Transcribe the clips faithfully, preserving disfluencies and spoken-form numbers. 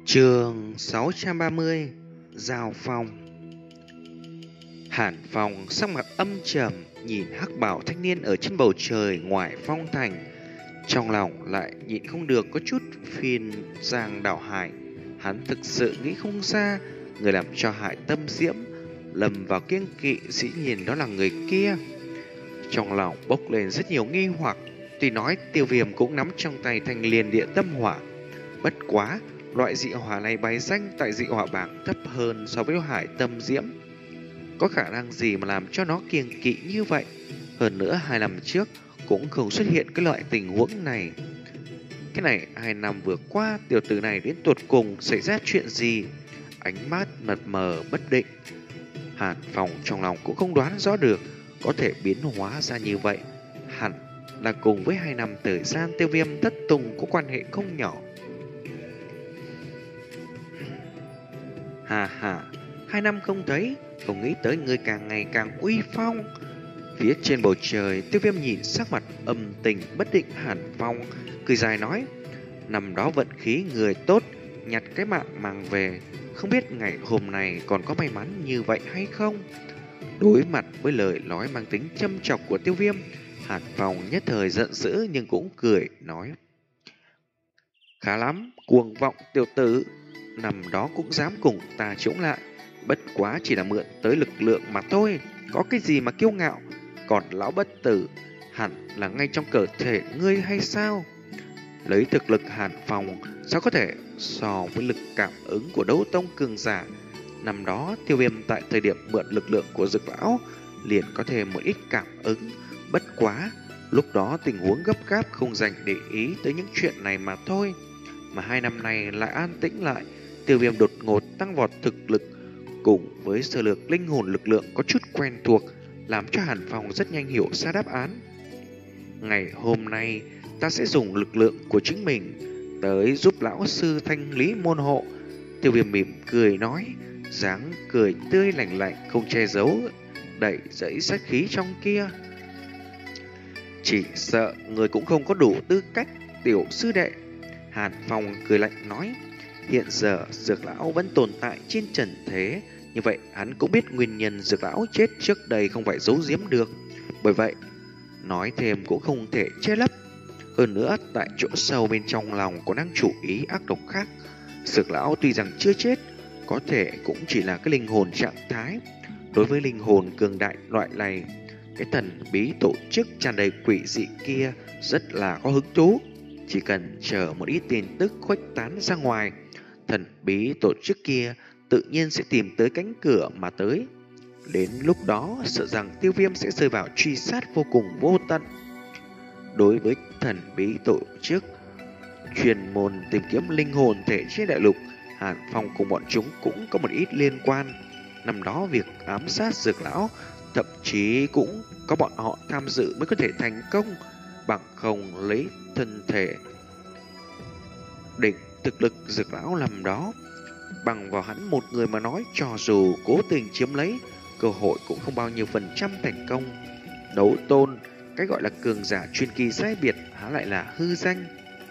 Chương sáu trăm ba mươi. Giao phong. Hàn Phong sắc mặt âm trầm nhìn hắc bào thanh niên ở trên bầu trời ngoài phong thành, trong lòng lại nhịn không được có chút phiền giang đảo hải. Hắn thực sự nghĩ không ra người làm cho Hải Tâm Diễm lầm vào kiêng kỵ dĩ nhiên đó là người kia. Trong lòng bốc lên rất nhiều nghi hoặc. Tuy nói Tiêu Viêm cũng nắm trong tay thanh liên địa tâm hỏa, bất quá loại dị hỏa này bài danh tại dị hỏa bảng thấp hơn so với Hải Tâm Diễm. Có khả năng gì mà làm cho nó kiêng kỵ như vậy? Hơn nữa hai năm trước cũng không xuất hiện cái loại tình huống này. Cái này hai năm vừa qua tiểu tử này đến tột cùng xảy ra chuyện gì? Ánh mắt mật mờ bất định. Hàn Phong trong lòng cũng không đoán rõ được có thể biến hóa ra như vậy. Hẳn là cùng với hai năm thời gian Tiêu Viêm thất tung có quan hệ không nhỏ. Hà hà, hai năm không thấy, không nghĩ tới người càng ngày càng uy phong. Phía trên bầu trời, Tiêu Viêm nhìn sắc mặt âm tình bất định Hàn Phong, cười dài nói: năm đó vận khí người tốt, nhặt cái mạng mang về, không biết ngày hôm nay còn có may mắn như vậy hay không? Đối mặt với lời nói mang tính châm chọc của Tiêu Viêm, Hàn Phong nhất thời giận dữ nhưng cũng cười nói: khá lắm, cuồng vọng tiểu tử, năm đó cũng dám cùng ta chống lại, bất quá chỉ là mượn tới lực lượng mà thôi, có cái gì mà kiêu ngạo? Còn lão bất tử hẳn là ngay trong cơ thể ngươi hay sao? Lấy thực lực Hàn Phong sao có thể so với lực cảm ứng của đấu tông cường giả? Năm đó Tiêu Viêm tại thời điểm mượn lực lượng của Dực lão liền có thêm một ít cảm ứng, bất quá lúc đó tình huống gấp gáp không dành để ý tới những chuyện này mà thôi. Mà hai năm nay lại an tĩnh lại, Tiêu Viêm đột ngột tăng vọt thực lực cùng với sơ lược linh hồn lực lượng có chút quen thuộc, làm cho Hàn Phong rất nhanh hiểu ra đáp án. Ngày hôm nay ta sẽ dùng lực lượng của chính mình tới giúp lão sư thanh lý môn hộ. Tiêu Viêm mỉm cười nói, dáng cười tươi lành lạnh không che giấu đẩy dẫy sát khí trong kia. Chỉ sợ người cũng không có đủ tư cách, tiểu sư đệ. Hàn Phong cười lạnh nói, hiện giờ Dược lão vẫn tồn tại trên trần thế, như vậy hắn cũng biết nguyên nhân Dược lão chết trước đây không phải giấu giếm được, bởi vậy nói thêm cũng không thể che lấp. Hơn nữa tại chỗ sâu bên trong lòng có đang chủ ý ác độc khác. Dược lão tuy rằng chưa chết, có thể cũng chỉ là cái linh hồn trạng thái. Đối với linh hồn cường đại loại này, cái thần bí tổ chức tràn đầy quỷ dị kia rất là có hứng thú. Chỉ cần chờ một ít tin tức khuếch tán ra ngoài, thần bí tổ chức kia tự nhiên sẽ tìm tới cánh cửa mà tới. Đến lúc đó sợ rằng Tiêu Viêm sẽ rơi vào truy sát vô cùng vô tận. Đối với thần bí tổ chức chuyên môn tìm kiếm linh hồn thể trên đại lục, Hàn Phong cùng bọn chúng cũng có một ít liên quan. Năm đó việc ám sát Dược lão thậm chí cũng có bọn họ tham dự mới có thể thành công, bằng không lấy thân thể đỉnh thực lực Dược lão làm đó, bằng vào hắn một người mà nói, cho dù cố tình chiếm lấy, cơ hội cũng không bao nhiêu phần trăm thành công. Đấu tôn, cái gọi là cường giả chuyên kỳ giai biệt há lại là hư danh.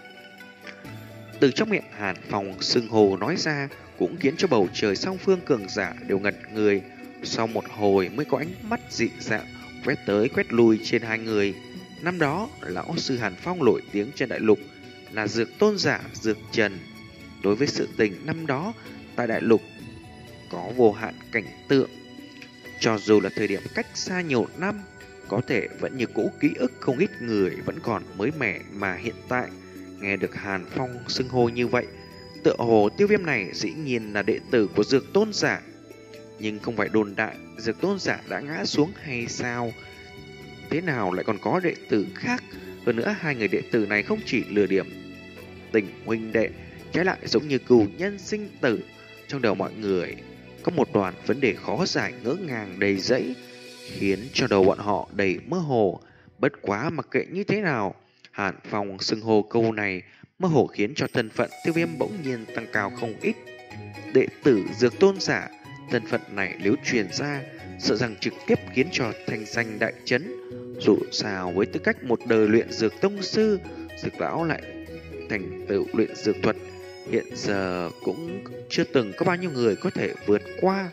Từ trong miệng Hàn Phong xưng hồ nói ra cũng khiến cho bầu trời song phương cường giả đều ngẩn người. Sau một hồi mới có ánh mắt dị dạng quét tới quét lui trên hai người. Năm đó lão sư Hàn Phong nổi tiếng trên đại lục là dược tôn giả Dược Trần. Đối với sự tình năm đó tại đại lục có vô hạn cảnh tượng, cho dù là thời điểm cách xa nhiều năm, có thể vẫn như cũ ký ức không ít người vẫn còn mới mẻ. Mà hiện tại nghe được Hàn Phong xưng hô như vậy, tựa hồ Tiêu Viêm này dĩ nhiên là đệ tử của Dược tôn giả. Nhưng không phải đồn đại Dược tôn giả đã ngã xuống hay sao? Thế nào lại còn có đệ tử khác? Hơn nữa hai người đệ tử này không chỉ lừa điểm tình huynh đệ, trái lại giống như cừu nhân sinh tử. Trong đầu mọi người có một đoàn vấn đề khó giải ngỡ ngàng đầy rẫy, khiến cho đầu bọn họ đầy mơ hồ. Bất quá mặc kệ như thế nào, Hàn Phong xưng hô câu này mơ hồ khiến cho thân phận Tiêu Viêm bỗng nhiên tăng cao không ít. Đệ tử Dược tôn giả, thân phận này nếu truyền ra, sợ rằng trực tiếp khiến cho thanh danh đại chấn. Dù sao với tư cách một đời luyện dược tông sư, Dược lão lại thành tựu luyện dược thuật, hiện giờ cũng chưa từng có bao nhiêu người có thể vượt qua.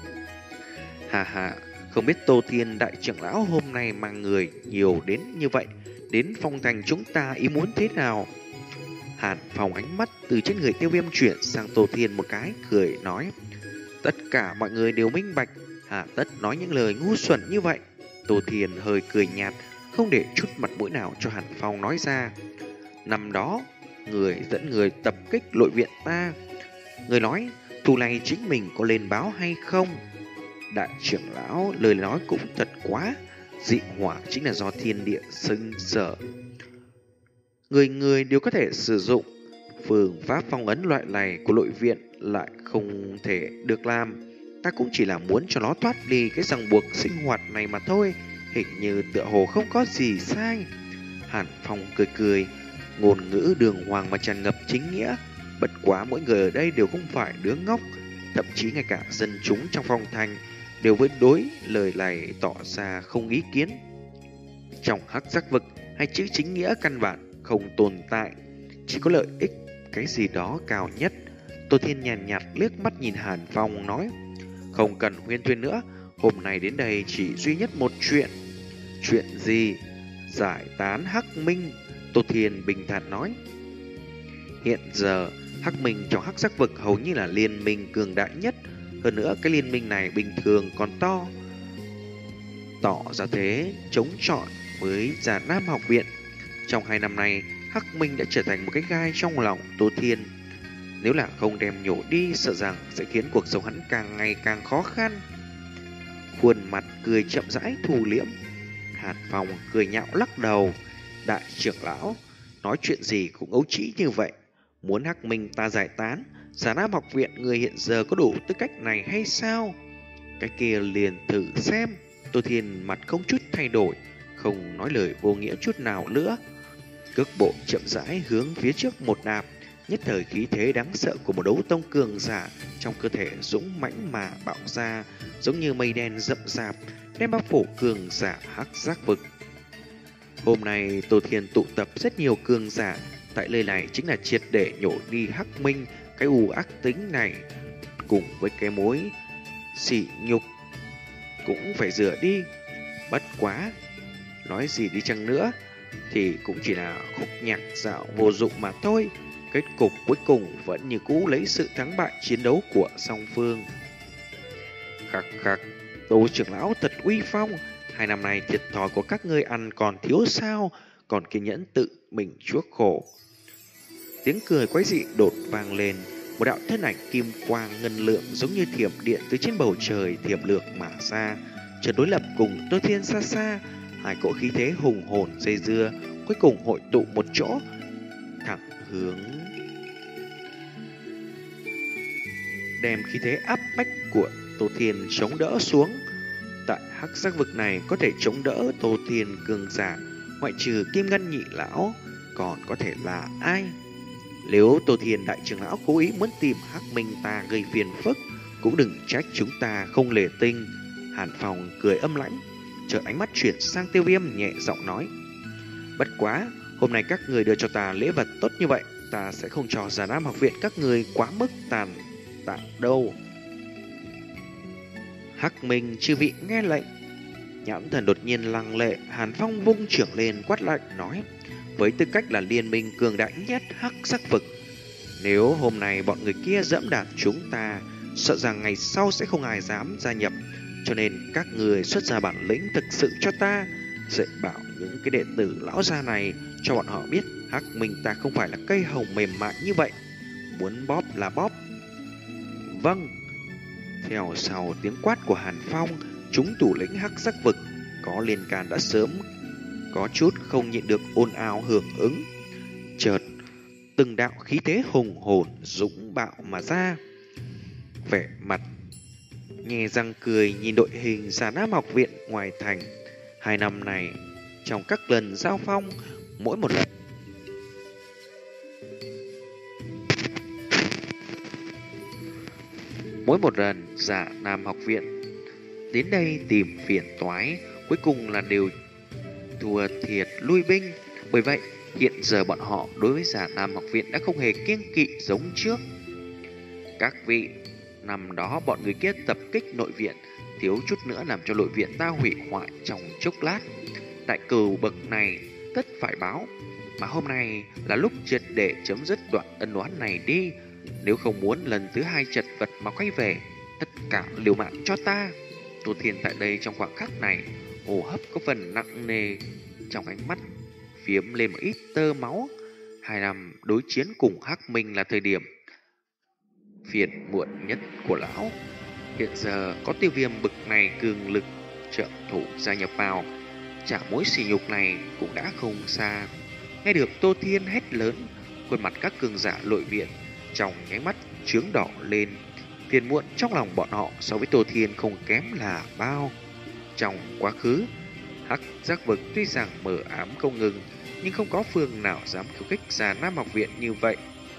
Hà hà, không biết Tô Thiên đại trưởng lão hôm nay mang người nhiều đến như vậy, đến phong thành chúng ta ý muốn thế nào? Hàn Phong ánh mắt từ trên người Tiêu Viêm chuyển sang Tô Thiên một cái, cười nói: tất cả mọi người đều minh bạch, hà tất nói những lời ngu xuẩn như vậy. Tô Thiên hơi cười nhạt, không để chút mặt mũi nào cho Hàn Phong nói ra: năm đó, người dẫn người tập kích nội viện ta, người nói thù này chính mình có lên báo hay không? Đại trưởng lão lời nói cũng thật quá, dị hỏa chính là do thiên địa sinh sở, người người đều có thể sử dụng. Phương pháp phong ấn loại này của nội viện lại không thể được làm. Ta cũng chỉ là muốn cho nó thoát đi cái ràng buộc sinh hoạt này mà thôi. Hình như tựa hồ không có gì sai. Hàn Phong cười cười, ngôn ngữ đường hoàng mà tràn ngập chính nghĩa. Bất quá mỗi người ở đây đều không phải đứa ngốc, thậm chí ngay cả dân chúng trong phong thành đều với đối lời này tỏ ra không ý kiến. Trong hắc giác vực, hay chữ chính nghĩa căn bản không tồn tại, chỉ có lợi ích cái gì đó cao nhất. Tô Thiên nhàn nhạt, nhạt liếc mắt nhìn Hàn Phong nói: không cần huyên thuyên nữa, hôm nay đến đây chỉ duy nhất một chuyện. Chuyện gì? Giải tán Hắc Minh. Tô Thiên bình thản nói: hiện giờ Hắc Minh trong hắc giác vực hầu như là liên minh cường đại nhất. Hơn nữa cái liên minh này bình thường còn to, tỏ ra thế chống chọi với Già Nam học viện. Trong hai năm nay, Hắc Minh đã trở thành một cái gai trong lòng Tô Thiên. Nếu là không đem nhổ đi, sợ rằng sẽ khiến cuộc sống hắn càng ngày càng khó khăn. Khuôn mặt cười chậm rãi thu liễm. Hàn Phong cười nhạo lắc đầu: đại trưởng lão, nói chuyện gì cũng ấu trĩ như vậy. Muốn Hắc Minh ta giải tán, Già Nam học viện người hiện giờ có đủ tư cách này hay sao? Cái kia liền thử xem. Tô Thiên mặt không chút thay đổi, không nói lời vô nghĩa chút nào nữa. Cước bộ chậm rãi hướng phía trước một đạp, nhất thời khí thế đáng sợ của một đấu tông cường giả trong cơ thể dũng mãnh mà bạo ra, giống như mây đen rậm rạp đem bao phủ cường giả hắc giác vực. Hôm nay Tô Thiên tụ tập rất nhiều cường giả tại nơi này chính là triệt để nhổ đi Hắc Minh cái u ác tính này, cùng với cái mối sỉ nhục cũng phải rửa đi. Bất quá, nói gì đi chăng nữa thì cũng chỉ là khúc nhạc dạo vô dụng mà thôi. Kết cục cuối cùng vẫn như cũ lấy sự thắng bại chiến đấu của song phương. Khắc khắc, Tô trưởng lão thật uy phong. Hai năm nay thiệt thòi của các ngươi ăn còn thiếu sao, còn kiên nhẫn tự mình chuốc khổ. Tiếng cười quái dị đột vang lên, một đạo thân ảnh kim quang ngân lượng giống như thiểm điện từ trên bầu trời thiểm lược mà ra, chợt đối lập cùng Tô Thiên xa xa. Hai cỗ khí thế hùng hồn dây dưa cuối cùng hội tụ một chỗ, thẳng hướng đem khí thế áp bách của Tô Thiên chống đỡ xuống. Tại hắc giác vực này có thể chống đỡ Tô Thiên cường giả, ngoại trừ Kim Ngân nhị lão, còn có thể là ai? Nếu Tô Thiên đại trưởng lão cố ý muốn tìm Hắc Minh ta gây phiền phức, cũng đừng trách chúng ta không lề tinh. Hàn Phong cười âm lãnh, chợt ánh mắt chuyển sang Tiêu Viêm nhẹ giọng nói: bất quá, hôm nay các người đưa cho ta lễ vật tốt như vậy, ta sẽ không cho Già Nam học viện các người quá mức tàn tạ đâu. Hắc Minh chư vị nghe lệnh. Nhãn thần đột nhiên lăng lệ, Hàn Phong vung trưởng lên quát lạnh nói: với tư cách là liên minh cường đại nhất hắc sắc vực, nếu hôm nay bọn người kia dẫm đạp chúng ta, sợ rằng ngày sau sẽ không ai dám gia nhập. Cho nên các người xuất ra bản lĩnh thực sự cho ta, dạy bảo những cái đệ tử lão gia này, cho bọn họ biết Hắc Minh ta không phải là cây hồng mềm mại như vậy, muốn bóp là bóp. Vâng. Theo sau tiếng quát của Hàn Phong, chúng thủ lĩnh hắc sắc vực có liên can đã sớm có chút không nhịn được ồn ào hưởng ứng. Chợt từng đạo khí thế hùng hồn dũng bạo mà ra, vẻ mặt nhè răng cười nhìn đội hình Già Nam học viện ngoài thành. Hai năm này trong các lần giao phong, mỗi một lần mỗi một lần Già Nam học viện đến đây tìm phiền toái, cuối cùng là đều thua thiệt lui binh. Bởi vậy Hiện giờ bọn họ đối với Già Nam học viện đã không hề kiêng kỵ giống trước. Các vị, năm đó bọn người kia tập kích nội viện, thiếu chút nữa làm cho nội viện ta hủy hoại trong chốc lát. Đại cừu bậc này tất phải báo, mà hôm nay là lúc triệt để chấm dứt đoạn ân oán này đi. Nếu không muốn lần thứ hai chật vật mà quay về, tất cả liều mạng cho ta. Tô Thiên tại đây trong khoảng khắc này, hô hấp có phần nặng nề, trong ánh mắt phiếm lên một ít tơ máu. Hai năm đối chiến cùng Hắc Minh là thời điểm phiền muộn nhất của lão. Hiện giờ có Tiêu Viêm bực này cường lực trợ thủ gia nhập vào, trả mối sỉ nhục này cũng đã không xa. Nghe được Tô Thiên hét lớn, khuôn mặt các cường giả nội viện trong nháy mắt chướng đỏ lên. Phiền muộn trong lòng bọn họ so với Tô Thiên không kém là bao. Trong quá khứ, Hắc Giác Vực tuy rằng mờ ám không ngừng, nhưng không có phương nào dám khiêu khích Già Nam học viện như vậy.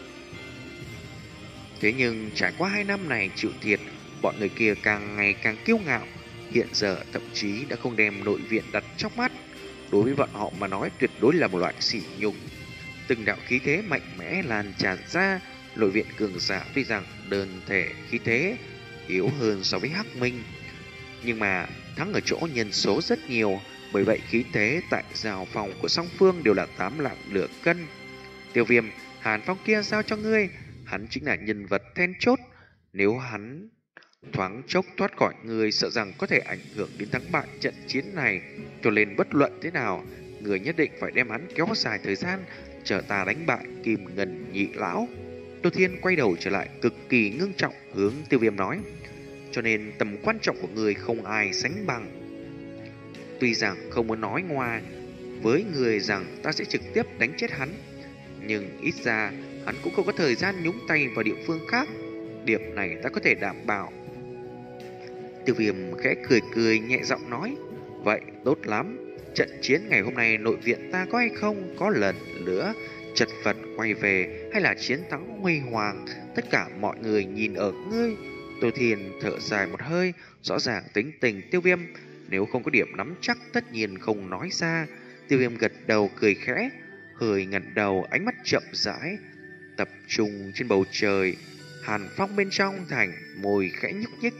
Thế nhưng trải qua hai năm này chịu thiệt, bọn người kia càng ngày càng kiêu ngạo, hiện giờ thậm chí đã không đem nội viện đặt trong mắt. Đối với bọn họ mà nói tuyệt đối là một loại sỉ nhục. Từng đạo khí thế mạnh mẽ lan tràn ra, nội viện cường giả tuy rằng đơn thể khí thế yếu hơn so với Hắc Minh, nhưng mà thắng ở chỗ nhân số rất nhiều. Bởi vậy khí thế tại giao phòng của song phương đều là tám lạng nửa cân. Tiêu Viêm, Hàn Phong kia giao cho ngươi, hắn chính là nhân vật then chốt. Nếu hắn thoáng chốc thoát khỏi người, sợ rằng có thể ảnh hưởng đến thắng bại trận chiến này. Cho nên bất luận thế nào, người nhất định phải đem hắn kéo dài thời gian, chờ ta đánh bại Kim Ngân nhị lão. Tô Thiên quay đầu trở lại cực kỳ ngưng trọng hướng Tiêu Viêm nói, cho nên tầm quan trọng của người không ai sánh bằng. Tuy rằng không muốn nói ngoài với người rằng ta sẽ trực tiếp đánh chết hắn, nhưng ít ra hắn cũng không có thời gian nhúng tay vào địa phương khác. Điểm này ta có thể đảm bảo. Tiêu Viêm khẽ cười cười nhẹ giọng nói, vậy tốt lắm. Trận chiến ngày hôm nay nội viện ta có hay không có lần nữa chật vật quay về, hay là chiến thắng huy hoàng, tất cả mọi người nhìn ở ngươi. Tô Thiên thở dài một hơi, rõ ràng tính tình Tiêu Viêm nếu không có điểm nắm chắc tất nhiên không nói ra. Tiêu Viêm gật đầu cười khẽ, hơi ngẩng đầu, ánh mắt chậm rãi tập trung trên bầu trời. Hàn Phong bên trong thành, môi khẽ nhúc nhích.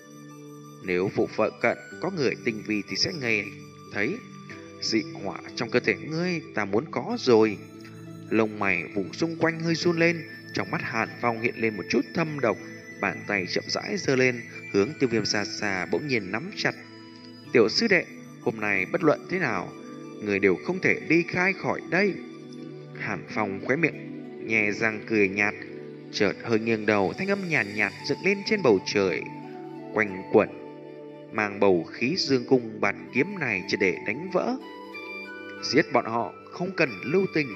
Nếu vụ vợ cận có người tinh vi thì sẽ nghe thấy. Dị hỏa trong cơ thể ngươi ta muốn có rồi. Lông mày vùng xung quanh hơi run lên, trong mắt Hàn Phong hiện lên một chút thâm độc. Bàn tay chậm rãi giơ lên, hướng Tiêu Viêm xa xa bỗng nhiên nắm chặt. Tiểu sư đệ, hôm nay bất luận thế nào, người đều không thể đi khai khỏi đây. Hàn Phong khóe miệng nhè răng cười nhạt, chợt hơi nghiêng đầu, thanh âm nhàn nhạt, nhạt dựng lên trên bầu trời, quanh quẩn, mang bầu khí dương cung bạt kiếm này chỉ để đánh vỡ. Giết bọn họ, không cần lưu tình.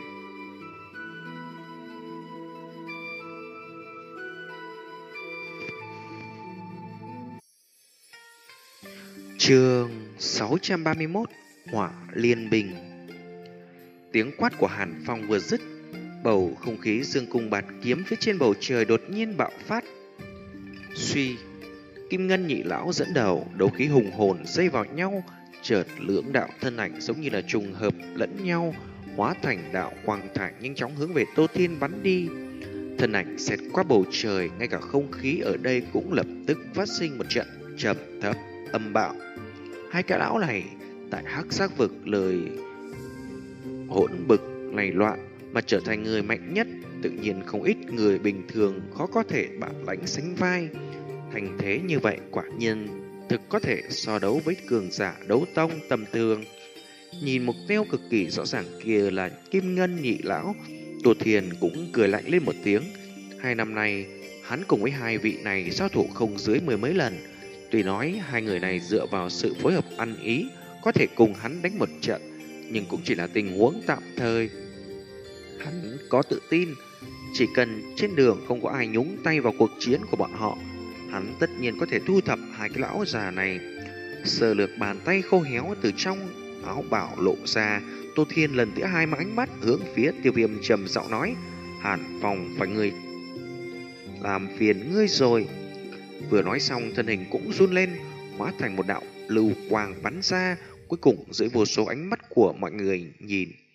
Chương sáu trăm ba mươi mốt, Hỏa Liên Bình. Tiếng quát của Hàn Phong vừa dứt, bầu không khí dương cung bạt kiếm phía trên bầu trời đột nhiên bạo phát. Suy, Kim Ngân nhị lão dẫn đầu, đấu khí hùng hồn dây vào nhau, chợt lưỡng đạo thân ảnh giống như là trùng hợp lẫn nhau, hóa thành đạo quang thải nhanh chóng hướng về Tô Thiên bắn đi. Thân ảnh xẹt qua bầu trời, ngay cả không khí ở đây cũng lập tức phát sinh một trận trầm thấp âm bạo. Hai cái lão này tại Hắc Giác Vực lời hỗn bực này loạn mà trở thành người mạnh nhất, tự nhiên không ít người bình thường khó có thể bản lãnh sánh vai. Thành thế như vậy quả nhiên thực có thể so đấu với cường giả đấu tông tầm thường. Nhìn mục tiêu cực kỳ rõ ràng kia là Kim Ngân nhị lão, Tô Thiên cũng cười lạnh lên một tiếng. Hai năm nay hắn cùng với hai vị này giao thủ không dưới mười mấy lần. Tuy nói hai người này dựa vào sự phối hợp ăn ý có thể cùng hắn đánh một trận, nhưng cũng chỉ là tình huống tạm thời. Hắn có tự tin, chỉ cần trên đường không có ai nhúng tay vào cuộc chiến của bọn họ, hắn tất nhiên có thể thu thập hai cái lão già này. Sờ lược bàn tay khô héo từ trong áo bảo lộ ra, Tô Thiên lần thứ hai mang ánh mắt hướng phía Tiêu Viêm trầm giọng nói, Hàn Phong phải người làm phiền ngươi rồi. Vừa nói xong, thân hình cũng run lên, hóa thành một đạo lưu quang bắn ra. Cuối cùng dưới vô số ánh mắt của mọi người nhìn,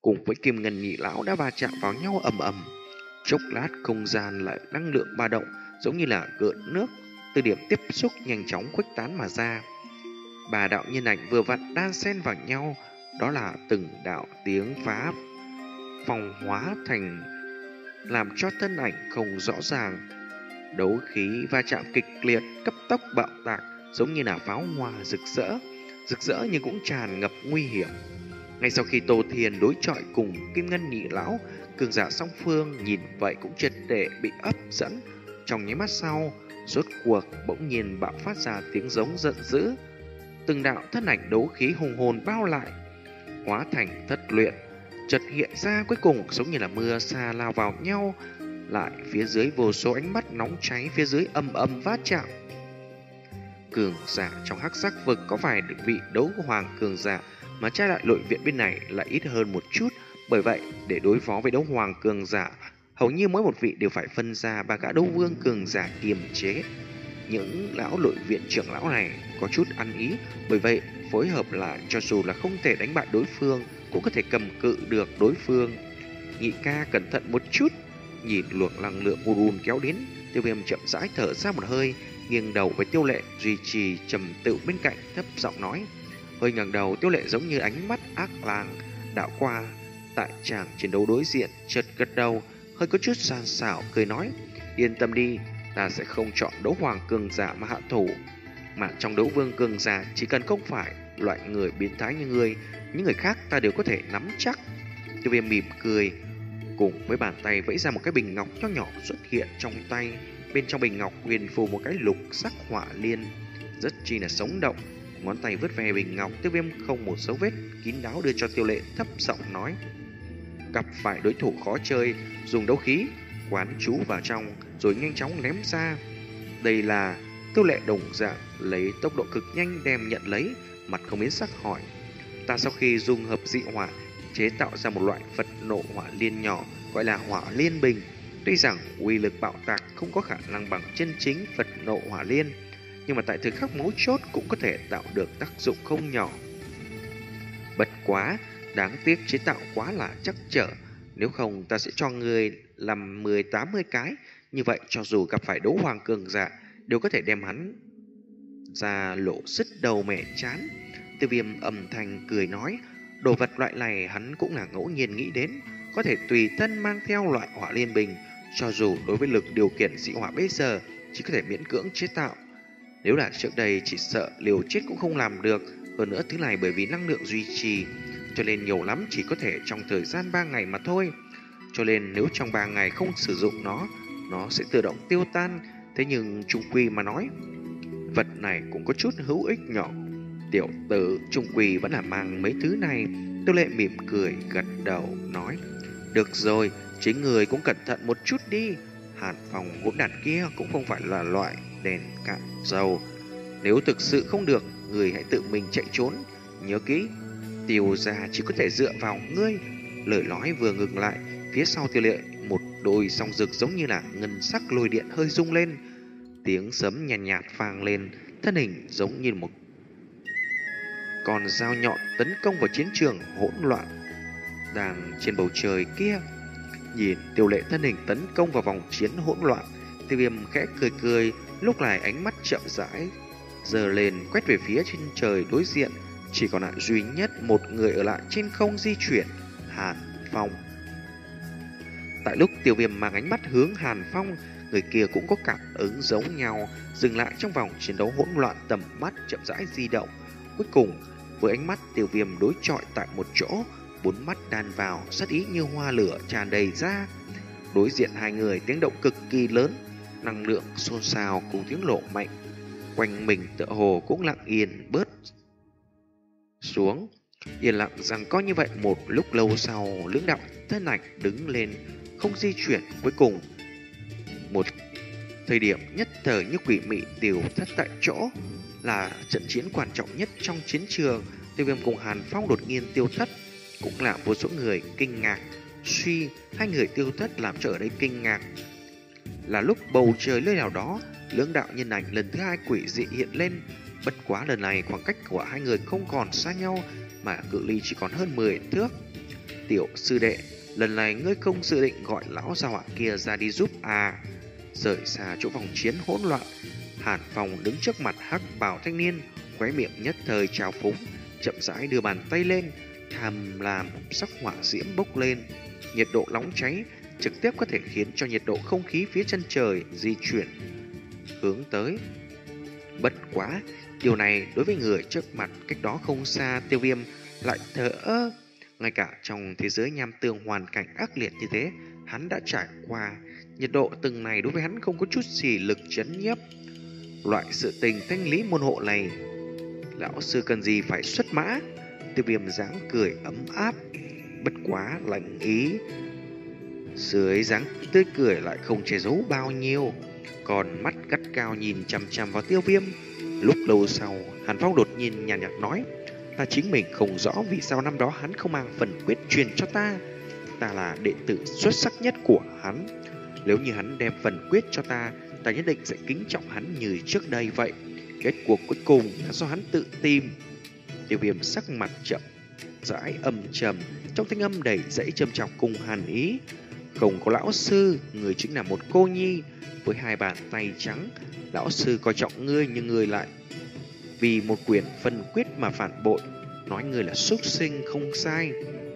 cùng với Kim Ngân Nhị Lão đã va chạm vào nhau ầm ầm. Chốc lát không gian lại năng lượng ba động, giống như là gợn nước từ điểm tiếp xúc nhanh chóng khuếch tán mà ra. Ba đạo nhân ảnh vừa vặn đan xen vào nhau, đó là từng đạo tiếng phá phong hóa thành, làm cho thân ảnh không rõ ràng. Đấu khí va chạm kịch liệt, cấp tốc bạo tạc, giống như là pháo hoa rực rỡ, rực rỡ nhưng cũng tràn ngập nguy hiểm. Ngay sau khi Tô Thiên đối chọi cùng Kim Ngân Nhị Lão, cường giả song phương nhìn vậy cũng triệt để bị hấp dẫn. Trong nháy mắt sau, rốt cuộc bỗng nhiên bạo phát ra tiếng giống giận dữ. Từng đạo thân ảnh đấu khí hùng hồn bao lại, hóa thành thất luyện, chợt hiện ra cuối cùng giống như là mưa sa lao vào nhau. Lại phía dưới vô số ánh mắt nóng cháy, phía dưới âm âm va chạm. Cường giả trong hắc sắc vực có vài vị đấu hoàng cường giả, mà trái lại nội viện bên này lại ít hơn một chút. Bởi vậy, để đối phó với đấu hoàng cường giả, hầu như mỗi một vị đều phải phân ra ba gã đấu vương cường giả kiềm chế. Những lão nội viện trưởng lão này có chút ăn ý, bởi vậy phối hợp lại cho dù là không thể đánh bại đối phương, cũng có thể cầm cự được đối phương. Nhị ca cẩn thận một chút. Nhìn luồng năng lượng ùn ùn kéo đến, Tiêu Viêm chậm rãi thở ra một hơi, nghiêng đầu với Tiêu Lệ duy trì trầm tĩnh bên cạnh, thấp giọng nói. Hơi ngẩng đầu, Tiêu Lệ giống như ánh mắt ác lang đảo qua tại tràng chiến đấu đối diện, chợt gật đầu, hơi có chút san xảo cười nói: yên tâm đi, ta sẽ không chọn đấu hoàng cường giả mà hạ thủ, mà trong đấu vương cường giả chỉ cần không phải loại người biến thái như ngươi, những người khác ta đều có thể nắm chắc. Tiêu Viêm mỉm cười, cùng với bàn tay vẫy ra một cái bình ngọc nho nhỏ xuất hiện trong tay. Bên trong bình ngọc huyền phù một cái lục sắc hỏa liên, rất chi là sống động. Ngón tay vứt về bình ngọc, Tiêu Viêm không một dấu vết, kín đáo đưa cho Tiêu Lệ, thấp giọng nói: gặp phải đối thủ khó chơi, dùng đấu khí quán chú vào trong rồi nhanh chóng ném ra. Đây là Tiêu Lệ đồng dạng lấy tốc độ cực nhanh đem nhận lấy, mặt không biến sắc hỏi: ta sau khi dùng hợp dị hỏa chế tạo ra một loại Phật nộ hỏa liên nhỏ, gọi là hỏa liên bình. Tuy rằng uy lực bạo tạc không có khả năng bằng chân chính Phật nộ hỏa liên, nhưng mà tại thời khắc mấu chốt cũng có thể tạo được tác dụng không nhỏ. Bất quá, đáng tiếc chế tạo quá là chắc trở, nếu không ta sẽ cho người làm mười tám mươi cái, như vậy cho dù gặp phải đấu hoàng cường giả đều có thể đem hắn ra lộ sứt đầu mẻ chán. Tiêu Viêm âm thanh cười nói, đồ vật loại này hắn cũng là ngẫu nhiên nghĩ đến, có thể tùy thân mang theo loại hỏa liên bình, cho dù đối với lực điều khiển dị hỏa bây giờ chỉ có thể miễn cưỡng chế tạo. Nếu là trước đây chỉ sợ liều chết cũng không làm được. Hơn nữa thứ này bởi vì năng lượng duy trì, cho nên nhiều lắm chỉ có thể trong thời gian ba ngày mà thôi. Cho nên nếu trong ba ngày không sử dụng nó, nó sẽ tự động tiêu tan. Thế nhưng trung quy mà nói, vật này cũng có chút hữu ích nhỏ. Tiểu tử trung quy vẫn là mang mấy thứ này. Tiêu Lệ mỉm cười gật đầu nói, được rồi, chính người cũng cẩn thận một chút đi. Hàn phòng hỗn đản kia cũng không phải là loại đèn cạn dầu. Nếu thực sự không được, người hãy tự mình chạy trốn. Nhớ kỹ, Tiêu gia chỉ có thể dựa vào ngươi. Lời nói vừa ngừng lại, phía sau Tiêu Lệ một đôi song rực giống như là ngân sắc lôi điện hơi rung lên. Tiếng sấm nhàn nhạt, nhạt vang lên, thân hình giống như một con dao nhọn tấn công vào chiến trường hỗn loạn đang trên bầu trời kia. Nhìn Tiêu Lệ thân hình tấn công vào vòng chiến hỗn loạn, Tiêu Viêm khẽ cười cười, lúc này ánh mắt chậm rãi giơ lên quét về phía trên trời đối diện. Chỉ còn lại duy nhất một người ở lại trên không di chuyển, Hàn Phong. Tại lúc Tiêu Viêm mang ánh mắt hướng Hàn Phong, người kia cũng có cảm ứng giống nhau, dừng lại trong vòng chiến đấu hỗn loạn, tầm mắt chậm rãi di động. Cuối cùng, với ánh mắt Tiêu Viêm đối chọi tại một chỗ, bốn mắt đan vào, sát ý như hoa lửa tràn đầy ra. Đối diện hai người tiếng động cực kỳ lớn, năng lượng xôn xao cùng tiếng nổ mạnh, quanh mình tựa hồ cũng lặng yên bớt xuống. Yên lặng rằng có như vậy một lúc lâu sau, lưỡng đạo thân ảnh đứng lên không di chuyển. Cuối cùng một thời điểm nhất thời như quỷ mị tiêu thất tại chỗ, là trận chiến quan trọng nhất trong chiến trường. Tiêu Viêm cùng Hàn Phong đột nhiên tiêu thất, cũng là vô số người kinh ngạc. Suy, hai người tiêu thất làm cho ở đây kinh ngạc là lúc bầu trời nơi nào đó, lưỡng đạo nhân ảnh lần thứ hai quỷ dị hiện lên. Bất quá lần này khoảng cách của hai người không còn xa nhau, mà cự ly chỉ còn hơn mười thước. Tiểu sư đệ, lần này ngươi không dự định gọi lão gia họa kia ra đi giúp à? Rời xa chỗ vòng chiến hỗn loạn, Hàn Phong đứng trước mặt hắc bào thanh niên, khóe miệng nhất thời trào phúng, chậm rãi đưa bàn tay lên, tham làm sắc hỏa diễm bốc lên, nhiệt độ nóng cháy trực tiếp có thể khiến cho nhiệt độ không khí phía chân trời di chuyển hướng tới. Bất quá, điều này đối với người trước mặt cách đó không xa Tiêu Viêm lại thờ ơ. Ngay cả trong thế giới nham tương hoàn cảnh ác liệt như thế, hắn đã trải qua, nhiệt độ từng này đối với hắn không có chút gì lực chấn nhiếp. Loại sự tình thanh lý môn hộ này, lão sư cần gì phải xuất mã? Tiêu Viêm dáng cười ấm áp, bất quá lạnh ý, dưới dáng tươi cười lại không che giấu bao nhiêu, còn mắt gắt cao nhìn chằm chằm vào Tiêu Viêm. Lúc lâu sau, Hàn Phong đột nhiên nhàn nhạt nói: ta chính mình không rõ vì sao năm đó hắn không mang phần quyết truyền cho ta. Ta là đệ tử xuất sắc nhất của hắn. Nếu như hắn đem phần quyết cho ta, ta nhất định sẽ kính trọng hắn như trước đây vậy. Kết cuộc cuối cùng là do hắn tự tìm. Tiêu Viêm sắc mặt chậm rãi âm trầm, trong thanh âm đầy dẫy châm chọc cùng hàn ý. Không có lão sư, người chính là một cô nhi với hai bàn tay trắng. Lão sư coi trọng ngươi nhưng ngươi lại vì một quyển phân quyết mà phản bội, nói ngươi là súc sinh không sai.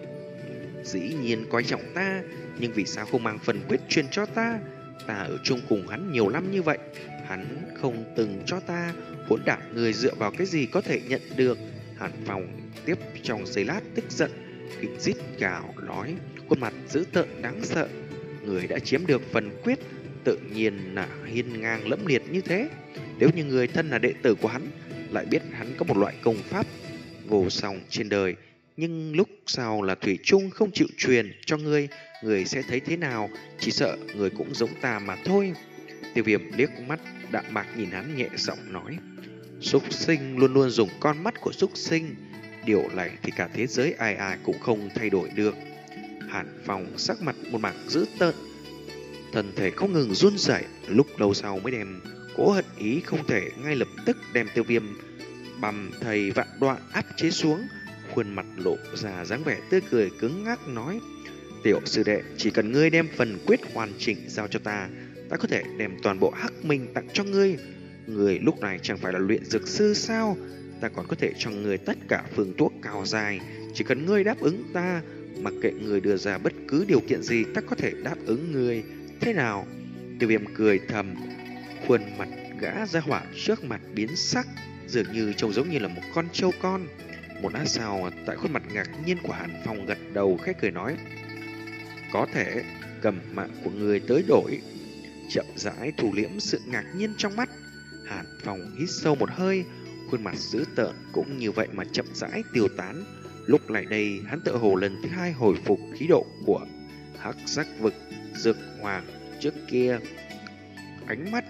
Dĩ nhiên coi trọng ta, nhưng vì sao không mang phần quyết truyền cho ta? Ta ở chung cùng hắn nhiều năm như vậy, hắn không từng cho ta. Hỗn đản, người dựa vào cái gì có thể nhận được? Hàn Phong tiếp trong giây lát tức giận, kịch rít gào nói, khuôn mặt dữ tợn đáng sợ. Người đã chiếm được phần quyết, tự nhiên là hiên ngang lẫm liệt như thế. Nếu như người thân là đệ tử của hắn, lại biết hắn có một loại công pháp vô song trên đời, nhưng lúc sau là thủy chung không chịu truyền cho ngươi, người sẽ thấy thế nào? Chỉ sợ người cũng giống ta mà thôi. Tiêu Viêm liếc mắt đạm bạc nhìn hắn, nhẹ giọng nói, súc sinh luôn luôn dùng con mắt của súc sinh, điều này thì cả thế giới ai ai cũng không thay đổi được. Hàn Phong sắc mặt một mảng dữ tợn, thân thể không ngừng run rẩy, lúc lâu sau mới đem cố hận ý không thể ngay lập tức đem Tiêu Viêm bầm thầy vạn đoạn áp chế xuống. Khuôn mặt lộ ra dáng vẻ tươi cười cứng ngắc nói, tiểu sư đệ, chỉ cần ngươi đem phần quyết hoàn chỉnh giao cho ta, ta có thể đem toàn bộ hắc minh tặng cho ngươi. Người lúc này chẳng phải là luyện dược sư sao? Ta còn có thể cho ngươi tất cả phương thuốc cao dài, chỉ cần ngươi đáp ứng ta, mặc kệ người đưa ra bất cứ điều kiện gì, ta có thể đáp ứng ngươi. Thế nào? Tiêu Viêm cười thầm, khuôn mặt gã ra hỏa trước mặt biến sắc, dường như trông giống như là một con trâu con. Một lát sau, tại khuôn mặt ngạc nhiên của Hàn Phong gật đầu khẽ cười nói, có thể cầm mạng của người tới đổi. Chậm rãi thủ liễm sự ngạc nhiên trong mắt, Hàn Phong hít sâu một hơi, khuôn mặt dữ tợn cũng như vậy mà chậm rãi tiêu tán. Lúc này đây, hắn tự hồ lần thứ hai hồi phục khí độ của hắc giác vực dược hoàng trước kia. Ánh mắt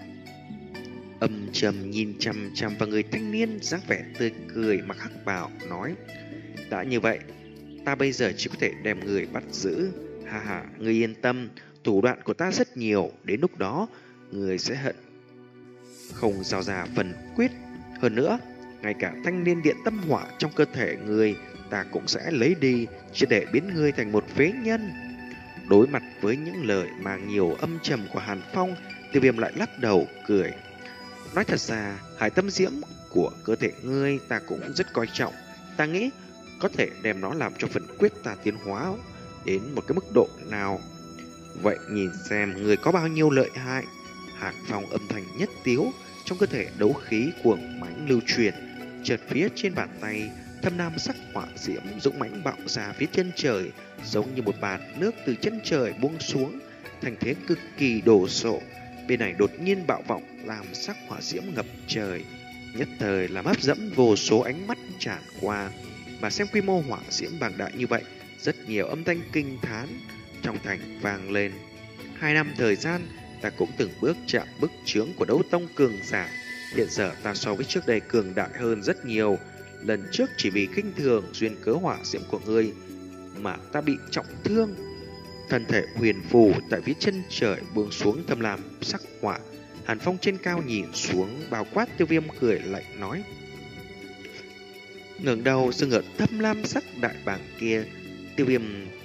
âm trầm nhìn chằm chằm vào người thanh niên dáng vẻ tươi cười mặc hắc bào, nói, đã như vậy, ta bây giờ chỉ có thể đem người bắt giữ. Ha ha, người yên tâm, thủ đoạn của ta rất nhiều, đến lúc đó người sẽ hận không giao ra phần quyết. Hơn nữa, ngay cả thanh niên điện tâm hỏa trong cơ thể người ta cũng sẽ lấy đi, chỉ để biến ngươi thành một phế nhân. Đối mặt với những lời mang nhiều âm trầm của Hàn Phong, Tiêu Viêm lại lắc đầu cười, nói thật ra, hải tâm diễm của cơ thể ngươi ta cũng rất coi trọng. Ta nghĩ có thể đem nó làm cho phần quyết ta tiến hóa đến một cái mức độ nào. Vậy nhìn xem người có bao nhiêu lợi hại. Hàn Phong âm thanh nhất tiếu, trong cơ thể đấu khí cuồng mãnh lưu truyền, chợt phía trên bàn tay thâm nam sắc hỏa diễm dũng mãnh bạo ra phía chân trời, giống như một bạt nước từ chân trời buông xuống, thành thế cực kỳ đồ sộ. Bên này đột nhiên bạo vọng làm sắc hỏa diễm ngập trời, nhất thời làm hấp dẫn vô số ánh mắt tràn qua. Mà xem quy mô hỏa diễm bàng đại như vậy, rất nhiều âm thanh kinh thán trong thành vang lên. Hai năm thời gian, ta cũng từng bước chạm bức chướng của đấu tông cường giả. Hiện giờ ta so với trước đây cường đại hơn rất nhiều. Lần trước chỉ vì khinh thường duyên cớ hỏa diễm của ngươi mà ta bị trọng thương. Thân thể huyền phù tại phía chân trời buông xuống thâm lam sắc hỏa. Hàn Phong trên cao nhìn xuống bao quát Tiêu Viêm cười lạnh nói, ngẩng đầu dừng ở thâm lam sắc đại bảng kia. Tiêu Viêm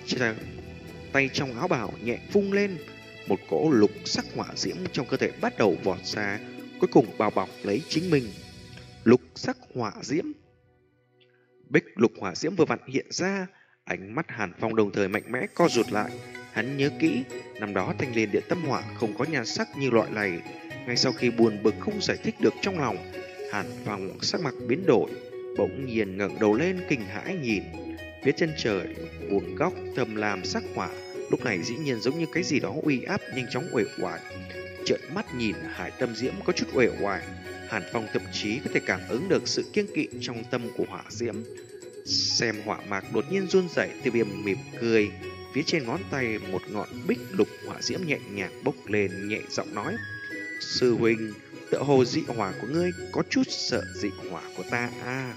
Trên tay trong áo bào nhẹ vung lên, một cỗ lục sắc hỏa diễm trong cơ thể bắt đầu vọt ra, cuối cùng bao bọc lấy chính mình. Lục sắc hỏa diễm. Bích lục hỏa diễm vừa vặn hiện ra, ánh mắt Hàn Phong đồng thời mạnh mẽ co rụt lại. Hắn nhớ kỹ, năm đó thanh liên điện tâm hỏa không có nhan sắc như loại này. Ngay sau khi buồn bực không giải thích được trong lòng, Hàn Phong sắc mặt biến đổi, bỗng nhiên ngẩng đầu lên kinh hãi nhìn phía chân trời, vuông góc thầm làm sắc hỏa lúc này dĩ nhiên giống như cái gì đó uy áp nhanh chóng uể oải. Trợn mắt nhìn hải tâm diễm có chút uể oải, Hàn Phong thậm chí có thể cảm ứng được sự kiêng kỵ trong tâm của hỏa diễm. Xem hỏa mạc đột nhiên run rẩy, Tiêu Viêm mỉm cười, phía trên ngón tay một ngọn bích lục hỏa diễm nhẹ nhàng bốc lên, nhẹ giọng nói: "Sư huynh, tựa hồ dị hỏa của ngươi có chút sợ dị hỏa của ta a." À.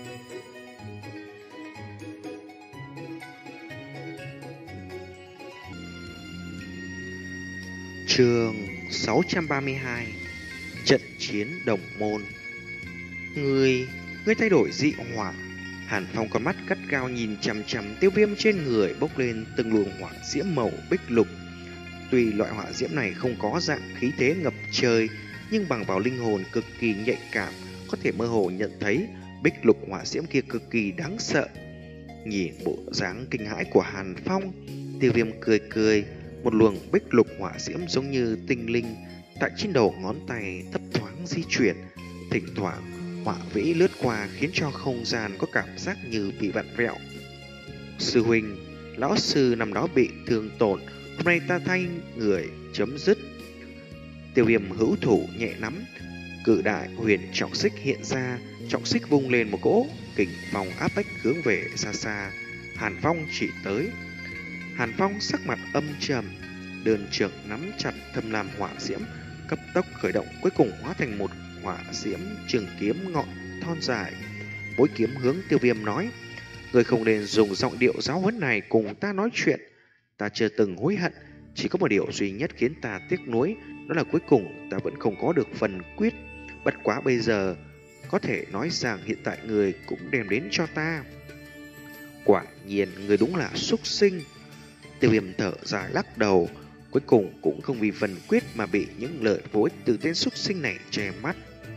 Chương sáu trăm ba mươi hai: Trận chiến đồng môn. Ngươi, ngươi thay đổi dị hỏa. Hàn Phong con mắt gắt gao nhìn chằm chằm Tiêu Viêm trên người bốc lên từng luồng hỏa diễm màu bích lục. Tuy loại hỏa diễm này không có dạng khí thế ngập trời, nhưng bằng vào linh hồn cực kỳ nhạy cảm, có thể mơ hồ nhận thấy bích lục hỏa diễm kia cực kỳ đáng sợ. Nhìn bộ dáng kinh hãi của Hàn Phong, Tiêu Viêm cười cười, một luồng bích lục hỏa diễm giống như tinh linh tại trên đầu ngón tay thấp thoáng di chuyển, thỉnh thoảng hỏa vĩ lướt qua khiến cho không gian có cảm giác như bị vặn vẹo. Sư huynh, lão sư năm đó bị thương tổn, hôm nay ta thay người chấm dứt. Tiêu Viêm hữu thủ nhẹ nắm, cự đại huyền trọng xích hiện ra, trọng xích vung lên một cỗ kình phong áp bách hướng về xa xa. Hàn Phong chỉ tới. Hàn Phong sắc mặt âm trầm, đơn trường nắm chặt thâm lam hỏa diễm, cấp tốc khởi động, cuối cùng hóa thành một hỏa diễm trường kiếm ngọn thon dài. Mỗi kiếm hướng Tiêu Viêm nói: "Người không nên dùng giọng điệu giáo huấn này cùng ta nói chuyện. Ta chưa từng hối hận, chỉ có một điều duy nhất khiến ta tiếc nuối, đó là cuối cùng ta vẫn không có được phần quyết. Bất quá bây giờ có thể nói rằng hiện tại người cũng đem đến cho ta." Quả nhiên người đúng là súc sinh. Tiêu Viêm thở dài lắc đầu, cuối cùng cũng không vì phần quyết mà bị những lời vô ích từ tên súc sinh này che mắt.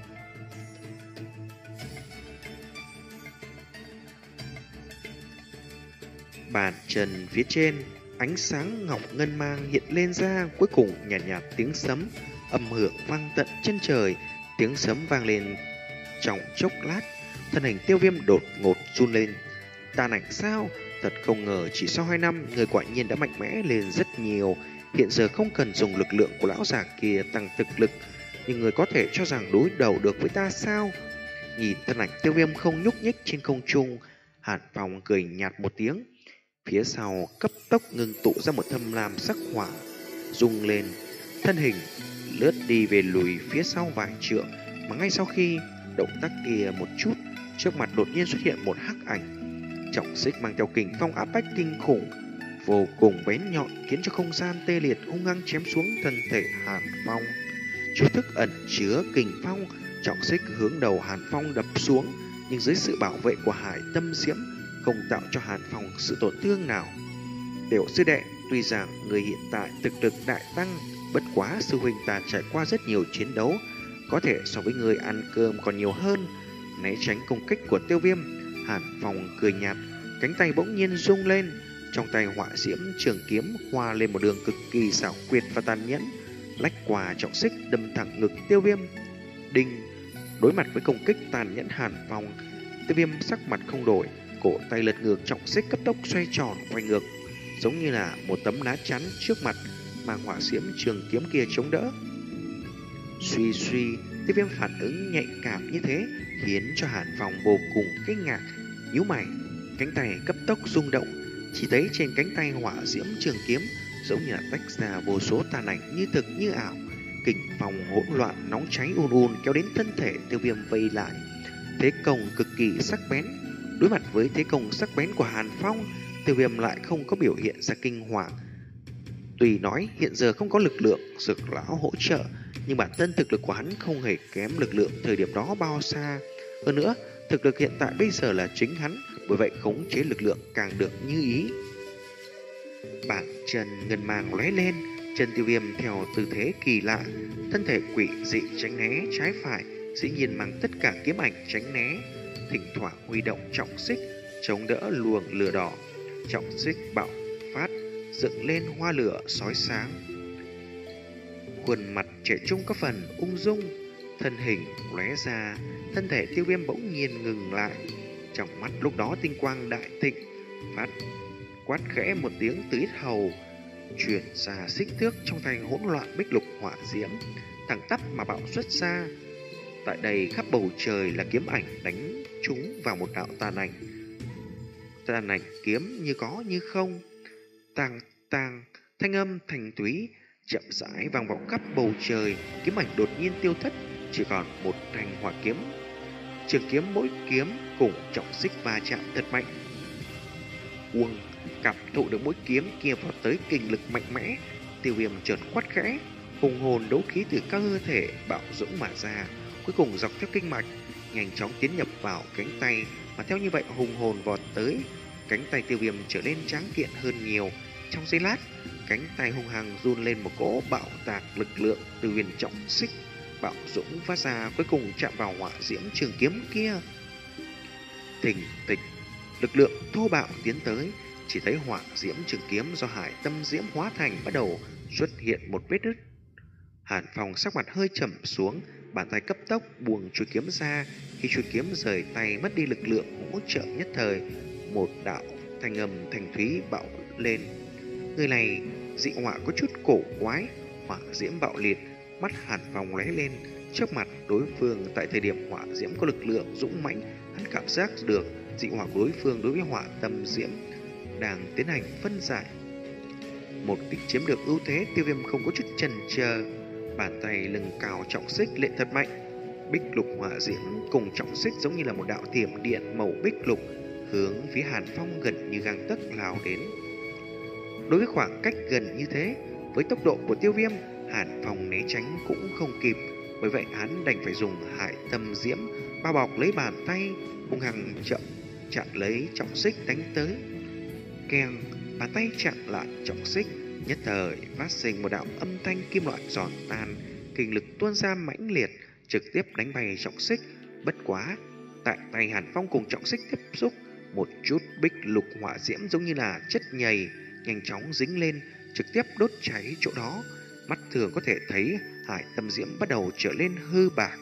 Bàn chân phía trên, ánh sáng ngọc ngân mang hiện lên ra, cuối cùng nhạt nhạt tiếng sấm âm hưởng vang tận chân trời. Tiếng sấm vang lên trong chốc lát, thân hình Tiêu Viêm đột ngột run lên. Tàn ảnh sao? Thật không ngờ chỉ sau hai năm, người quả nhiên đã mạnh mẽ lên rất nhiều. Hiện giờ không cần dùng lực lượng của lão già kia tăng thực lực, nhưng người có thể cho rằng đối đầu được với ta sao? Nhìn thân ảnh Tiêu Viêm không nhúc nhích trên không trung, Hàn Phong cười nhạt một tiếng. Phía sau cấp tốc ngừng tụ ra một thâm lam sắc hỏa, rung lên, thân hình lướt đi về lùi phía sau vài trượng. Mà ngay sau khi động tác kia một chút, trước mặt đột nhiên xuất hiện một hắc ảnh. Trọng xích mang theo kình phong áp bách kinh khủng, vô cùng bén nhọn, khiến cho không gian tê liệt, hung hăng chém xuống thân thể Hàn Phong. Chú thức ẩn chứa kình phong, trọng xích hướng đầu Hàn Phong đập xuống, nhưng dưới sự bảo vệ của Hải Tâm Diễm không tạo cho Hàn Phong sự tổn thương nào. Tiểu sư đệ, tuy rằng người hiện tại thực lực đại tăng, bất quá sư huynh ta trải qua rất nhiều chiến đấu, có thể so với người ăn cơm còn nhiều hơn. Né tránh công kích của Tiêu Viêm, Hàn Phong cười nhạt, cánh tay bỗng nhiên rung lên, trong tay hỏa diễm trường kiếm hòa lên một đường cực kỳ xảo quyệt và tàn nhẫn, lách qua trọng xích đâm thẳng ngực Tiêu Viêm. Đinh! Đối mặt với công kích tàn nhẫn Hàn Phong, Tiêu Viêm sắc mặt không đổi, cổ tay lật ngược, trọng xích cấp tốc xoay tròn quay ngược, giống như là một tấm lá chắn trước mặt mà hỏa diễm trường kiếm kia chống đỡ. Suy suy, Tiêu Viêm phản ứng nhạy cảm như thế khiến cho Hàn Phong vô cùng kinh ngạc, nhíu mày, cánh tay cấp tốc rung động, chỉ thấy trên cánh tay hỏa diễm trường kiếm giống như là tách ra vô số tàn ảnh như thực như ảo, kình phong hỗn loạn nóng cháy ùn ùn kéo đến thân thể Tiêu Viêm vây lại. Thế công cực kỳ sắc bén. Đối mặt với thế công sắc bén của Hàn Phong, Tiêu Viêm lại không có biểu hiện ra kinh hoàng. Tuy nói hiện giờ không có lực lượng dược lão hỗ trợ, nhưng bản thân thực lực của hắn không hề kém lực lượng thời điểm đó bao xa. Hơn nữa, thực lực hiện tại bây giờ là chính hắn, bởi vậy khống chế lực lượng càng được như ý. Bàn chân ngân mang lóe lên, chân Tiêu Viêm theo tư thế kỳ lạ, thân thể quỷ dị tránh né trái phải, dĩ nhiên mang tất cả kiếm ảnh tránh né, thỉnh thoảng huy động trọng xích chống đỡ luồng lửa đỏ. Trọng xích bạo phát dựng lên hoa lửa sói sáng. Khuôn mặt trẻ trung có phần ung dung, thân hình lóe ra, thân thể Tiêu Viêm bỗng nhiên ngừng lại. Trong mắt lúc đó tinh quang đại thịnh, phát quát khẽ một tiếng từ yết hầu, truyền ra xích thước trong tay hỗn loạn bích lục hỏa diễm, thẳng tắp mà bạo xuất ra. Tại đây khắp bầu trời là kiếm ảnh đánh trúng vào một đạo tàn ảnh. Tàn ảnh kiếm như có như không, tàng tàng, thanh âm thành túy chậm rãi vang vọng khắp bầu trời. Kiếm ảnh đột nhiên tiêu thất, chỉ còn một thanh hỏa kiếm. Trường kiếm mỗi kiếm cùng trọng xích va chạm thật mạnh. Uông, cảm thụ được mỗi kiếm kia vào tới kinh lực mạnh mẽ, Tiêu Viêm chợt quát khẽ, hùng hồn đấu khí từ các cơ thể bạo dũng mà ra, cuối cùng dọc theo kinh mạch nhanh chóng tiến nhập vào cánh tay, mà theo như vậy hùng hồn vọt tới cánh tay Tiêu Viêm trở nên tráng kiện hơn nhiều. Trong giây lát, cánh tay hung hăng run lên một cỗ bạo tạc lực lượng từ viên trọng xích bạo dũng phát ra, cuối cùng chạm vào hỏa diễm trường kiếm kia. Thình thịch, lực lượng thô bạo tiến tới, chỉ thấy hỏa diễm trường kiếm do hải tâm diễm hóa thành bắt đầu xuất hiện một vết nứt. Hàn Phong sắc mặt hơi trầm xuống, bàn tay cấp tốc buông chuôi kiếm ra. Khi chuôi kiếm rời tay mất đi lực lượng hỗ trợ nhất thời, một đạo thanh âm thanh thúy bạo lên. Người này dị họa có chút cổ quái, hỏa diễm bạo liệt, mắt Hàn Phong lóe lên. Trước mặt đối phương tại thời điểm hỏa diễm có lực lượng dũng mãnh, hắn cảm giác được dị hỏa của đối phương đối với hỏa tâm diễm đang tiến hành phân giải. Một kích chiếm được ưu thế, Tiêu Viêm không có chút chần chờ, bàn tay lưng cào trọng xích lệ thật mạnh. Bích lục hỏa diễm cùng trọng xích giống như là một đạo thiểm điện màu bích lục hướng phía Hàn Phong gần như gang tấc lao đến. Đối với khoảng cách gần như thế, với tốc độ của Tiêu Viêm, Hàn Phong né tránh cũng không kịp, bởi vậy hắn đành phải dùng hải tâm diễm bao bọc lấy bàn tay, hung hăng chậm chặn lấy trọng xích đánh tới. Keng, bàn tay chặn lại trọng xích, nhất thời phát sinh một đạo âm thanh kim loại giòn tan, kinh lực tuôn ra mãnh liệt, trực tiếp đánh bay trọng xích. Bất quá, tại tay Hàn Phong cùng trọng xích tiếp xúc, một chút bích lục hỏa diễm giống như là chất nhầy nhanh chóng dính lên, trực tiếp đốt cháy chỗ đó. Mắt thường có thể thấy hải tâm diễm bắt đầu trở nên hư bạc.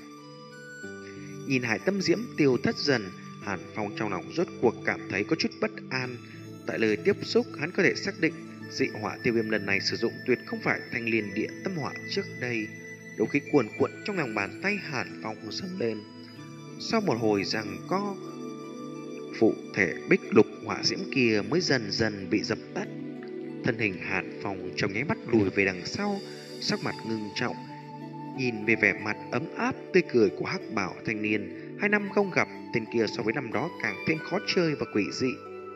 Nhìn hải tâm diễm tiêu thất dần, Hàn Phong trong lòng rốt cuộc cảm thấy có chút bất an. Tại lời tiếp xúc, hắn có thể xác định dị hỏa Tiêu Viêm lần này sử dụng tuyệt không phải thanh liên địa tâm hỏa trước đây. Đấu khí cuồn cuộn trong lòng bàn tay Hàn Phong dâng lên. Sau một hồi giằng co, phụ thể bích lục hỏa diễm kia mới dần dần bị dập tắt. Thân hình Hàn Phong trong nháy mắt lùi về đằng sau, sắc mặt ngưng trọng, nhìn về vẻ mặt ấm áp tươi cười của hắc bảo thanh niên. Hai năm không gặp, tên kia so với năm đó càng thêm khó chơi và quỷ dị.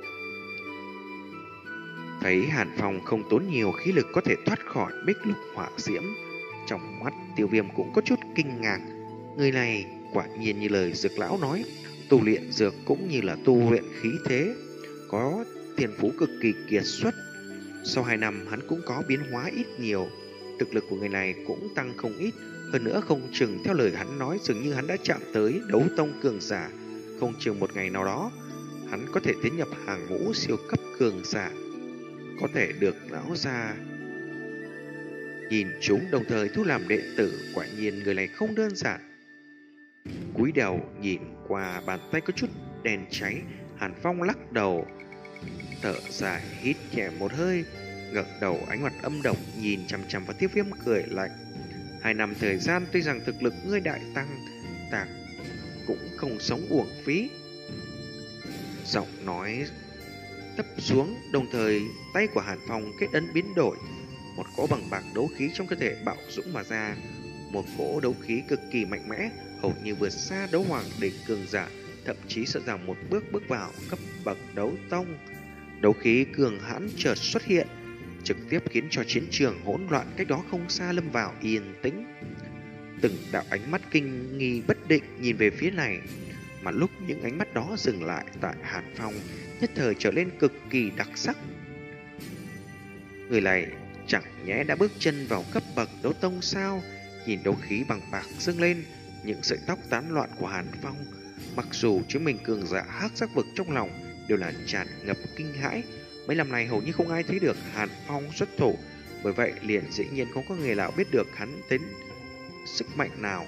Thấy Hàn Phong không tốn nhiều khí lực có thể thoát khỏi bích lục hỏa diễm, trong mắt Tiêu Viêm cũng có chút kinh ngạc. Người này quả nhiên như lời Dược lão nói, tu luyện dược cũng như là tu luyện khí thế, có thiên phú cực kỳ kiệt xuất. Sau hai năm hắn cũng có biến hóa ít nhiều, thực lực của người này cũng tăng không ít. Hơn nữa không chừng theo lời hắn nói, dường như hắn đã chạm tới đấu tông cường giả. Không chừng một ngày nào đó hắn có thể tiến nhập hàng ngũ siêu cấp cường giả, có thể được lão gia nhìn chúng đồng thời thu làm đệ tử. Quả nhiên người này không đơn giản. Cúi đầu nhìn qua bàn tay có chút đèn cháy, Hàn Phong lắc đầu thở dài, hít nhẹ một hơi, ngẩng đầu ánh mặt âm độc nhìn chằm chằm vào Tiêu Viêm cười lạnh. Hai năm thời gian tuy rằng thực lực ngươi đại tăng, ta cũng không sống uổng phí. Giọng nói thấp xuống, đồng thời tay của Hàn Phong kết ấn biến đổi, một cỗ bằng bạc đấu khí trong cơ thể bạo dũng mà ra. Một cỗ đấu khí cực kỳ mạnh mẽ, hầu như vượt xa đấu hoàng đỉnh cường giả, thậm chí sợ rằng một bước bước vào cấp bậc đấu tông. Đấu khí cường hãn chợt xuất hiện, trực tiếp khiến cho chiến trường hỗn loạn cách đó không xa lâm vào yên tĩnh. Từng đạo ánh mắt kinh nghi bất định nhìn về phía này, mà lúc những ánh mắt đó dừng lại tại Hàn Phong, nhất thời trở lên cực kỳ đặc sắc. Người này chẳng nhẽ đã bước chân vào cấp bậc đấu tông sao? Nhìn đấu khí bằng bạc dâng lên, những sợi tóc tán loạn của Hàn Phong, mặc dù chứng mình cường giả hắc sắc vực trong lòng đều là tràn ngập kinh hãi. Mấy năm nay hầu như không ai thấy được Hàn Phong xuất thủ, bởi vậy liền dĩ nhiên không có người nào biết được hắn tính sức mạnh nào.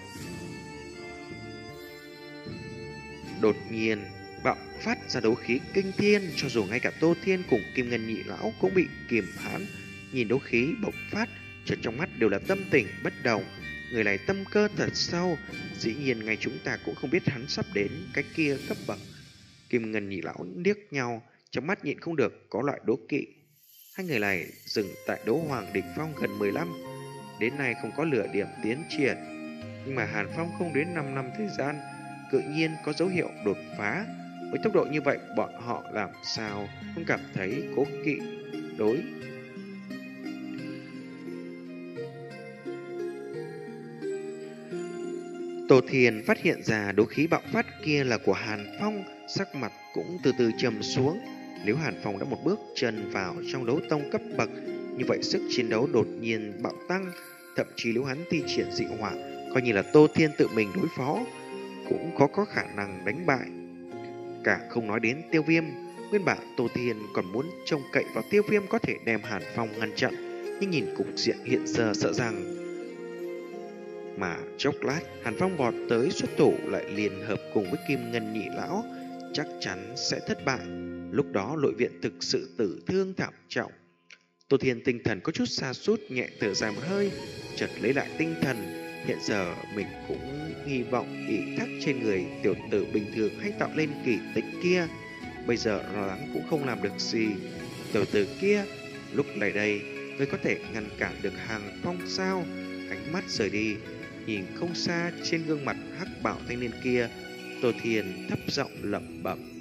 Đột nhiên bạo phát ra đấu khí kinh thiên, cho dù ngay cả Tô Thiên cùng Kim Ngân nhị lão cũng bị kiềm hãm. Nhìn đấu khí bộc phát, chợt trong mắt đều là tâm tình bất đồng. Người này tâm cơ thật sâu, dĩ nhiên ngay chúng ta cũng không biết hắn sắp đến cái kia cấp bậc. Kim Ngân nhị lão liếc nhau, trong mắt nhịn không được có loại đố kỵ. Hai người này dừng tại đấu hoàng đỉnh phong gần mười lăm, đến nay không có lửa điểm tiến triển. Nhưng mà Hàn Phong không đến năm năm thời gian, tự nhiên có dấu hiệu đột phá. Với tốc độ như vậy, bọn họ làm sao không cảm thấy cố kỵ đối. Tô Thiên phát hiện ra đấu khí bạo phát kia là của Hàn Phong, sắc mặt cũng từ từ trầm xuống. Nếu Hàn Phong đã một bước chân vào trong đấu tông cấp bậc, như vậy sức chiến đấu đột nhiên bạo tăng. Thậm chí nếu hắn thi triển dị hỏa, coi như là Tô Thiên tự mình đối phó, cũng có có khả năng đánh bại. Cả không nói đến Tiêu Viêm, nguyên bản Tô Thiên còn muốn trông cậy vào Tiêu Viêm có thể đem Hàn Phong ngăn chặn, nhưng nhìn cục diện hiện giờ sợ rằng mà chốc lát Hàn Phong vọt tới xuất thủ lại liên hợp cùng với Kim Ngân nhị lão, chắc chắn sẽ thất bại. Lúc đó nội viện thực sự tử thương thảm trọng. Tô Thiên tinh thần có chút sa sút, nhẹ thở dài một hơi, chợt lấy lại tinh thần. Hiện giờ mình cũng hy vọng ý thác trên người tiểu tử bình thường hay tạo lên kỳ tích kia. Bây giờ lo lắng cũng không làm được gì. Tiểu tử kia, lúc này đây, ngươi có thể ngăn cản được Hàn Phong sao? Ánh mắt rời đi, nhìn không xa trên gương mặt hắc bảo thanh niên kia, Tô Thiên thấp giọng lẩm bẩm.